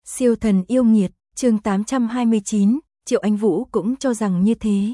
Siêu thần yêu nghiệt, chương 829, Triệu Anh Vũ cũng cho rằng như thế.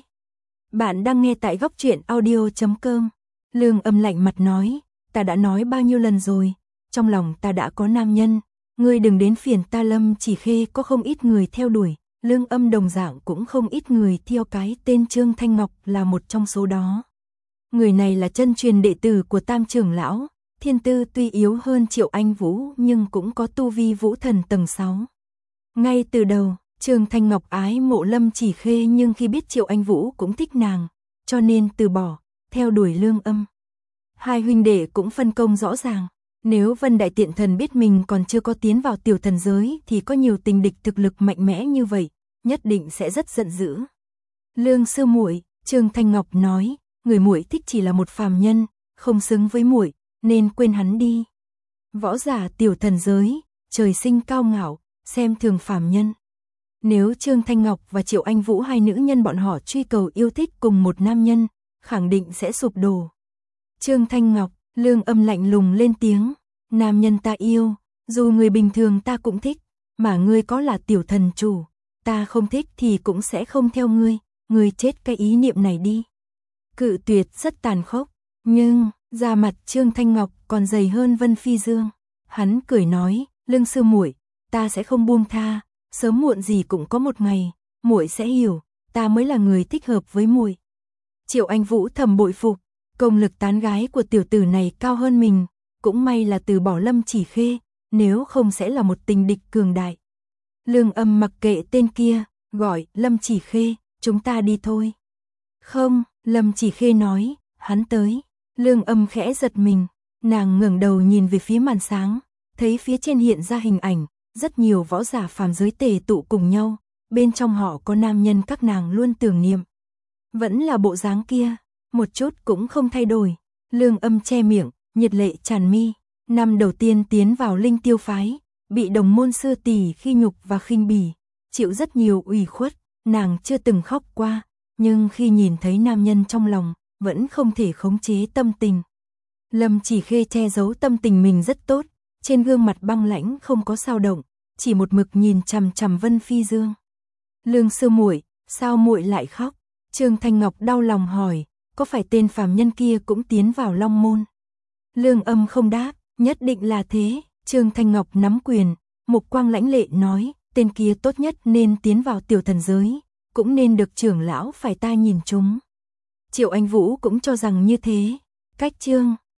Bạn đang nghe tại góc truyện audio.com. Lương Âm lạnh mặt nói, ta đã nói bao nhiêu lần rồi, trong lòng ta đã có nam nhân, ngươi đừng đến phiền ta. Lâm Chỉ Khê có không ít người theo đuổi, Lương Âm đồng dạng cũng không ít người theo cái tên Trương Thanh Ngọc là một trong số đó. Người này là chân truyền đệ tử của Tam trưởng lão, thiên tư tuy yếu hơn Triệu Anh Vũ nhưng cũng có tu vi vũ thần tầng 6. Ngay từ đầu, Trương Thanh Ngọc ái mộ Lâm Chỉ Khê nhưng khi biết Triệu Anh Vũ cũng thích nàng, cho nên từ bỏ, theo đuổi Lương Âm. Hai huynh đệ cũng phân công rõ ràng, nếu Vân Đại Tiện Thần biết mình còn chưa có tiến vào tiểu thần giới thì có nhiều tình địch thực lực mạnh mẽ như vậy, nhất định sẽ rất giận dữ. Lương sư muội, Trương Thanh Ngọc nói, người muội thích chỉ là một phàm nhân, không xứng với muội, nên quên hắn đi. Võ giả tiểu thần giới, trời sinh cao ngạo, xem thường phàm nhân. Nếu Trương Thanh Ngọc và Triệu Anh Vũ hai nữ nhân bọn họ truy cầu yêu thích cùng một nam nhân, khẳng định sẽ sụp đổ. Trương Thanh Ngọc, Lương Âm lạnh lùng lên tiếng, nam nhân ta yêu, dù người bình thường ta cũng thích, mà ngươi có là tiểu thần chủ, ta không thích thì cũng sẽ không theo ngươi chết cái ý niệm này đi. Cự tuyệt rất tàn khốc, nhưng da mặt Trương Thanh Ngọc còn dày hơn Vân Phi Dương. Hắn cười nói, Lương sư muội, ta sẽ không buông tha, sớm muộn gì cũng có một ngày, muội sẽ hiểu, ta mới là người thích hợp với muội. Triệu Anh Vũ thầm bội phục, công lực tán gái của tiểu tử này cao hơn mình, cũng may là từ bỏ Lâm Chỉ Khê, nếu không sẽ là một tình địch cường đại. Lương Âm mặc kệ tên kia, gọi Lâm Chỉ Khê, chúng ta đi thôi. Không, Lâm Chỉ Khê nói, hắn tới. Lương Âm khẽ giật mình, nàng ngẩng đầu nhìn về phía màn sáng, thấy phía trên hiện ra hình ảnh, rất nhiều võ giả phàm giới tề tụ cùng nhau, bên trong họ có nam nhân các nàng luôn tưởng niệm. Vẫn là bộ dáng kia, một chút cũng không thay đổi. Lương Âm che miệng, nhiệt lệ tràn mi, năm đầu tiên tiến vào Linh Tiêu phái, bị đồng môn sư tỷ khi nhục và khinh bỉ, chịu rất nhiều ủy khuất, nàng chưa từng khóc qua, nhưng khi nhìn thấy nam nhân trong lòng, vẫn không thể khống chế tâm tình. Lâm Chỉ Khê che giấu tâm tình mình rất tốt, trên gương mặt băng lãnh không có dao động, chỉ một mực nhìn chằm chằm Vân Phi Dương. Lương sư muội, sao muội lại khóc? Trương Thanh Ngọc đau lòng hỏi, có phải tên phàm nhân kia cũng tiến vào Long Môn? Lương Âm không đáp, nhất định là thế. Trương Thanh Ngọc nắm quyền, mục quang lãnh lệ nói, tên kia tốt nhất nên tiến vào tiểu thần giới, cũng nên được trưởng lão phải ta nhìn chúng. Triệu Anh Vũ cũng cho rằng như thế. Cách Trương